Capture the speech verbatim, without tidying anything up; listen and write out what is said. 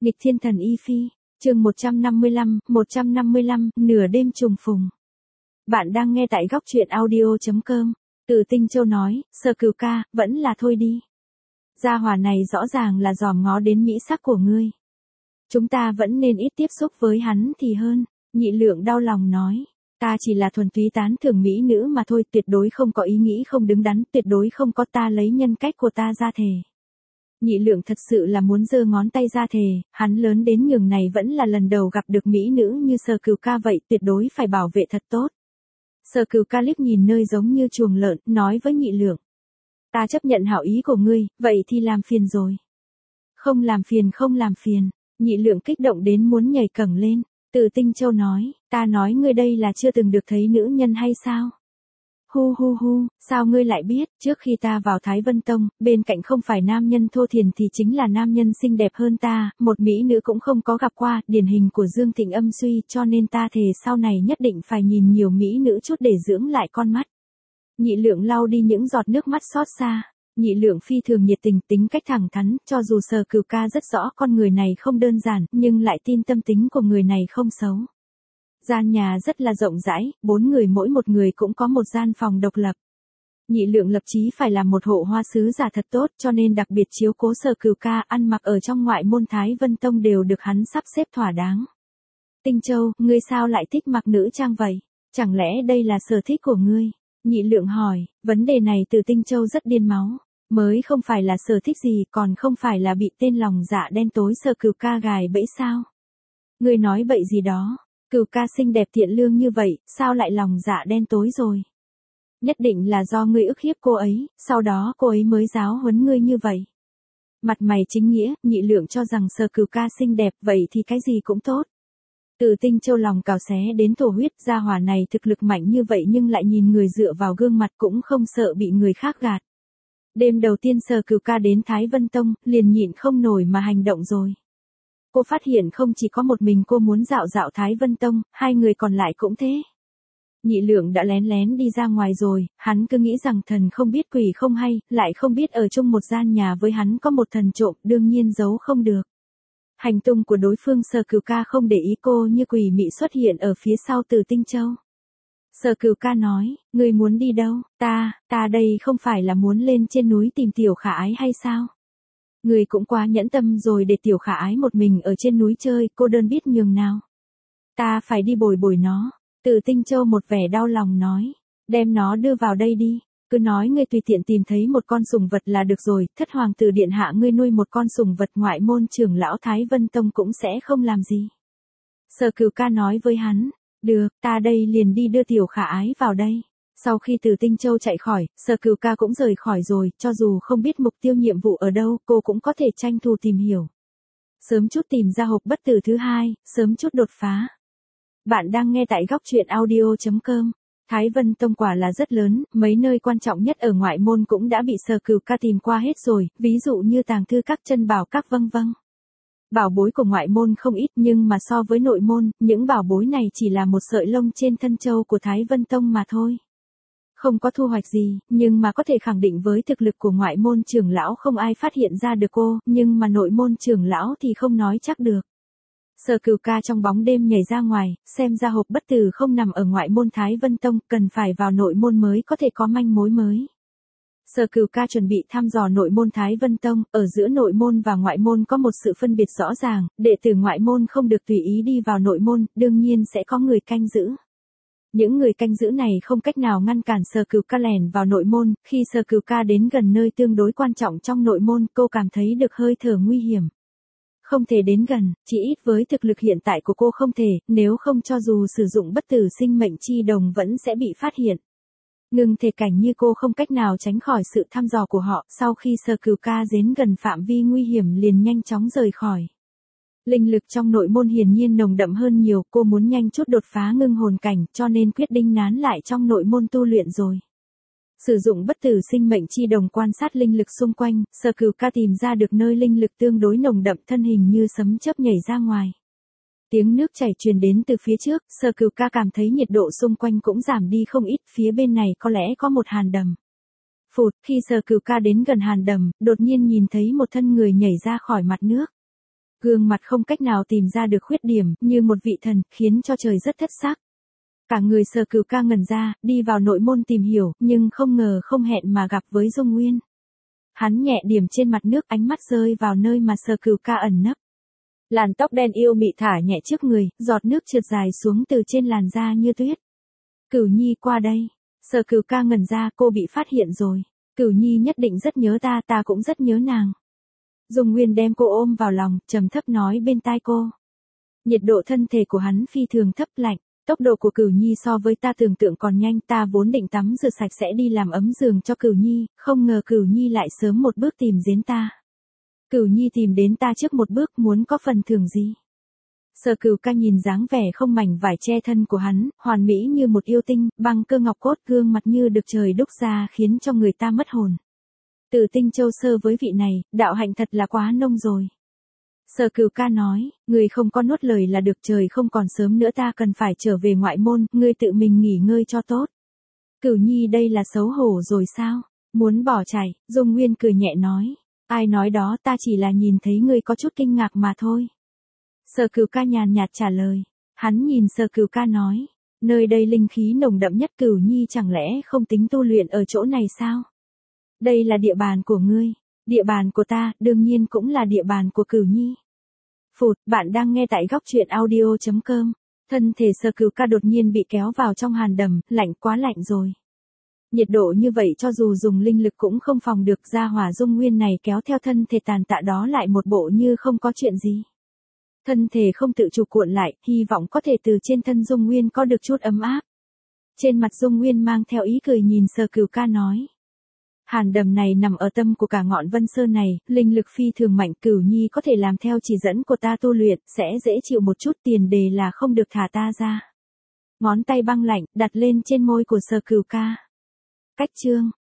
Nghịch thiên thần y phi, chương một trăm năm mươi lăm, một trăm năm mươi lăm, nửa đêm trùng phùng. Bạn đang nghe tại góc truyện audio chấm com. Từ Tinh Châu nói, Sở Cửu ca, vẫn là thôi đi. Gia hỏa này rõ ràng là dòm ngó đến mỹ sắc của ngươi. Chúng ta vẫn nên ít tiếp xúc với hắn thì hơn. Nhị Lượng đau lòng nói, ta chỉ là thuần túy tán thưởng mỹ nữ mà thôi, tuyệt đối không có ý nghĩ không đứng đắn, tuyệt đối không có ta lấy nhân cách của ta ra thề. Nhị Lượng thật sự là muốn giơ ngón tay ra thề, hắn lớn đến nhường này vẫn là lần đầu gặp được mỹ nữ như Sở Cửu ca vậy, tuyệt đối phải bảo vệ thật tốt. Sở Cửu ca liếc nhìn nơi giống như chuồng lợn, nói với Nhị Lượng. Ta chấp nhận hảo ý của ngươi, vậy thì làm phiền rồi. Không làm phiền không làm phiền, Nhị Lượng kích động đến muốn nhảy cẫng lên. Từ Tinh Châu nói, ta nói ngươi đây là chưa từng được thấy nữ nhân hay sao? Hu hu hu, sao ngươi lại biết, trước khi ta vào Thái Vân Tông, bên cạnh không phải nam nhân thô thiển thì chính là nam nhân xinh đẹp hơn ta, một mỹ nữ cũng không có gặp qua, điển hình của Dương Thịnh âm suy, cho nên ta thề sau này nhất định phải nhìn nhiều mỹ nữ chút để dưỡng lại con mắt. Nhị Lượng lau đi những giọt nước mắt xót xa. Nhị Lượng phi thường nhiệt tình, tính cách thẳng thắn, cho dù Sở Cửu ca rất rõ con người này không đơn giản, nhưng lại tin tâm tính của người này không xấu. Gian nhà rất là rộng rãi, bốn người mỗi một người cũng có một gian phòng độc lập. Nhị Lượng lập chí phải làm một hộ hoa sứ giả thật tốt, cho nên đặc biệt chiếu cố Sở Cửu ca, ăn mặc ở trong ngoại môn Thái Vân Tông đều được hắn sắp xếp thỏa đáng. Tinh Châu, ngươi sao lại thích mặc nữ trang vậy? Chẳng lẽ đây là sở thích của ngươi? Nhị Lượng hỏi, vấn đề này Từ Tinh Châu rất điên máu. Mới không phải là sở thích gì, còn không phải là bị tên lòng dạ đen tối Sở Cửu ca gài bẫy sao? Ngươi nói bậy gì đó? Cửu ca xinh đẹp thiện lương như vậy, sao lại lòng dạ đen tối rồi? Nhất định là do ngươi ức hiếp cô ấy, sau đó cô ấy mới giáo huấn ngươi như vậy. Mặt mày chính nghĩa, Nhị Lượng cho rằng Sở Cửu ca xinh đẹp, vậy thì cái gì cũng tốt. Từ Tinh Châu lòng cào xé đến thổ huyết, gia hỏa này thực lực mạnh như vậy nhưng lại nhìn người dựa vào gương mặt cũng không sợ bị người khác gạt. Đêm đầu tiên Sở Cửu ca đến Thái Vân Tông, liền nhịn không nổi mà hành động rồi. Cô phát hiện không chỉ có một mình cô muốn dạo dạo Thái Vân Tông, hai người còn lại cũng thế. Nhị Lượng đã lén lén đi ra ngoài rồi, hắn cứ nghĩ rằng thần không biết quỷ không hay, lại không biết ở chung một gian nhà với hắn có một thần trộm, đương nhiên giấu không được. Hành tung của đối phương Sở Cửu ca không để ý cô như quỷ mị xuất hiện ở phía sau Từ Tinh Châu. Sở Cửu ca nói, ngươi muốn đi đâu? Ta, ta đây không phải là muốn lên trên núi tìm Tiểu Khả Ái hay sao? Ngươi cũng quá nhẫn tâm rồi, để Tiểu Khả Ái một mình ở trên núi chơi, cô đơn biết nhường nào. Ta phải đi bồi bồi nó. Từ Tinh Châu một vẻ đau lòng nói, đem nó đưa vào đây đi. Cứ nói ngươi tùy tiện tìm thấy một con sùng vật là được rồi, thất hoàng tử điện hạ ngươi nuôi một con sùng vật, ngoại môn trưởng lão Thái Vân Tông cũng sẽ không làm gì. Sở Cửu ca nói với hắn, được, ta đây liền đi đưa Tiểu Khả Ái vào đây. Sau khi Từ Tinh Châu chạy khỏi, Sở Cửu ca cũng rời khỏi rồi, cho dù không biết mục tiêu nhiệm vụ ở đâu, cô cũng có thể tranh thủ tìm hiểu. Sớm chút tìm ra hộp bất tử thứ hai, sớm chút đột phá. Bạn đang nghe tại góc truyện audio chấm com. Thái Vân Tông quả là rất lớn, mấy nơi quan trọng nhất ở ngoại môn cũng đã bị Sở Cửu ca tìm qua hết rồi, ví dụ như tàng thư các, chân bảo các vân vân. Bảo bối của ngoại môn không ít nhưng mà so với nội môn, những bảo bối này chỉ là một sợi lông trên thân châu của Thái Vân Tông mà thôi. Không có thu hoạch gì, nhưng mà có thể khẳng định với thực lực của ngoại môn trưởng lão không ai phát hiện ra được cô, nhưng mà nội môn trưởng lão thì không nói chắc được. Sở Cửu ca trong bóng đêm nhảy ra ngoài, xem ra hộp bất tử không nằm ở ngoại môn Thái Vân Tông, cần phải vào nội môn mới có thể có manh mối mới. Sở Cửu ca chuẩn bị thăm dò nội môn Thái Vân Tông, ở giữa nội môn và ngoại môn có một sự phân biệt rõ ràng, đệ tử ngoại môn không được tùy ý đi vào nội môn, đương nhiên sẽ có người canh giữ. Những người canh giữ này không cách nào ngăn cản Sở Cửu ca lẻn vào nội môn, khi Sở Cửu ca đến gần nơi tương đối quan trọng trong nội môn, cô cảm thấy được hơi thở nguy hiểm. Không thể đến gần, chỉ ít với thực lực hiện tại của cô không thể, nếu không cho dù sử dụng bất tử sinh mệnh chi đồng vẫn sẽ bị phát hiện. Ngừng thể cảnh như cô không cách nào tránh khỏi sự thăm dò của họ, sau khi Sở Cửu ca đến gần phạm vi nguy hiểm liền nhanh chóng rời khỏi. Linh lực trong nội môn hiển nhiên nồng đậm hơn nhiều, cô muốn nhanh chút đột phá ngưng hồn cảnh, cho nên quyết định nán lại trong nội môn tu luyện rồi. Sử dụng bất tử sinh mệnh chi đồng quan sát linh lực xung quanh, Sở Cửu ca tìm ra được nơi linh lực tương đối nồng đậm, thân hình như sấm chớp nhảy ra ngoài. Tiếng nước chảy truyền đến từ phía trước, Sở Cửu ca cảm thấy nhiệt độ xung quanh cũng giảm đi không ít, phía bên này có lẽ có một hàn đầm. Phụt, khi Sở Cửu ca đến gần hàn đầm, đột nhiên nhìn thấy một thân người nhảy ra khỏi mặt nước. gương mặt không cách nào tìm ra được khuyết điểm, như một vị thần, khiến cho trời rất thất sắc. Cả người Sở Cửu Ca ngẩn ra, đi vào nội môn tìm hiểu, nhưng không ngờ không hẹn mà gặp với Dung Nguyên. Hắn nhẹ điểm trên mặt nước, ánh mắt rơi vào nơi mà Sở Cửu Ca ẩn nấp. Làn tóc đen yêu mị thả nhẹ trước người, giọt nước trượt dài xuống từ trên làn da như tuyết. Cửu Nhi qua đây. Sở Cửu Ca ngẩn ra, cô bị phát hiện rồi. Cửu Nhi nhất định rất nhớ ta, ta cũng rất nhớ nàng. Dung Nguyên đem cô ôm vào lòng, trầm thấp nói bên tai cô. Nhiệt độ thân thể của hắn phi thường thấp lạnh. Tốc độ của Cửu Nhi so với ta tưởng tượng còn nhanh, ta vốn định tắm rửa sạch sẽ đi làm ấm giường cho Cửu Nhi, không ngờ Cửu Nhi lại sớm một bước tìm đến ta. Cửu Nhi tìm đến ta trước một bước, muốn có phần thưởng gì? Sở Cửu Ca nhìn dáng vẻ không mảnh vải che thân của hắn, hoàn mỹ như một yêu tinh, băng cơ ngọc cốt, gương mặt như được trời đúc ra khiến cho người ta mất hồn. Tử Tinh Châu Sơ với vị này, đạo hạnh thật là quá nông rồi. Sở Cửu Ca nói, người không có nuốt lời là được, trời không còn sớm nữa, ta cần phải trở về ngoại môn, ngươi tự mình nghỉ ngơi cho tốt. Cửu Nhi đây là xấu hổ rồi sao? Muốn bỏ chạy, Dung Nguyên cười nhẹ nói. Ai nói đó, ta chỉ là nhìn thấy ngươi có chút kinh ngạc mà thôi. Sở Cửu Ca nhàn nhạt trả lời. Hắn nhìn Sở Cửu Ca nói, nơi đây linh khí nồng đậm nhất, Cửu Nhi chẳng lẽ không tính tu luyện ở chỗ này sao? Đây là địa bàn của ngươi, địa bàn của ta, đương nhiên cũng là địa bàn của Cửu Nhi. Phụt, bạn đang nghe tại góc truyện audio chấm com. Thân thể Sở Cửu Ca đột nhiên bị kéo vào trong hàn đầm, lạnh quá lạnh rồi. Nhiệt độ như vậy cho dù dùng linh lực cũng không phòng được, ra hỏa Dung Nguyên này kéo theo thân thể tàn tạ đó lại một bộ như không có chuyện gì. Thân thể không tự chủ cuộn lại, hy vọng có thể từ trên thân Dung Nguyên có được chút ấm áp. Trên mặt Dung Nguyên mang theo ý cười nhìn Sở Cửu Ca nói. Hàn đầm này nằm ở tâm của cả ngọn Vân Sơn này, linh lực phi thường mạnh, Cửu Nhi có thể làm theo chỉ dẫn của ta tu luyện, sẽ dễ chịu một chút, tiền đề là không được thả ta ra. Ngón tay băng lạnh, đặt lên trên môi của Sở Cửu Ca. Cách chương.